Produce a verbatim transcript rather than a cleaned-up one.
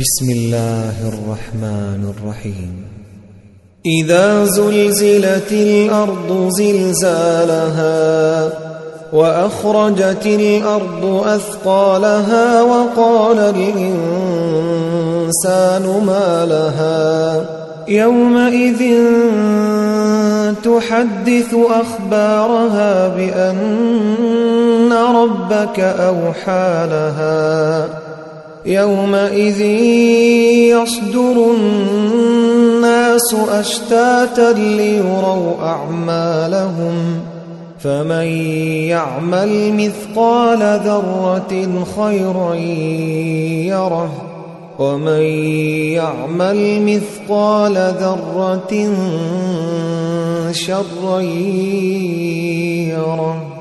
بسم الله الرحمن الرحيم إذا زلزلت الأرض زلزالها وأخرجت الأرض أثقالها وقال الإنسان ما لها يومئذ تحدث أخبارها بأن ربك أوحى لها يومئذ يصدر الناس أشتاتا ليروا أعمالهم فمن يعمل مثقال ذرة خيرا يره ومن يعمل مثقال ذرة شرا يره.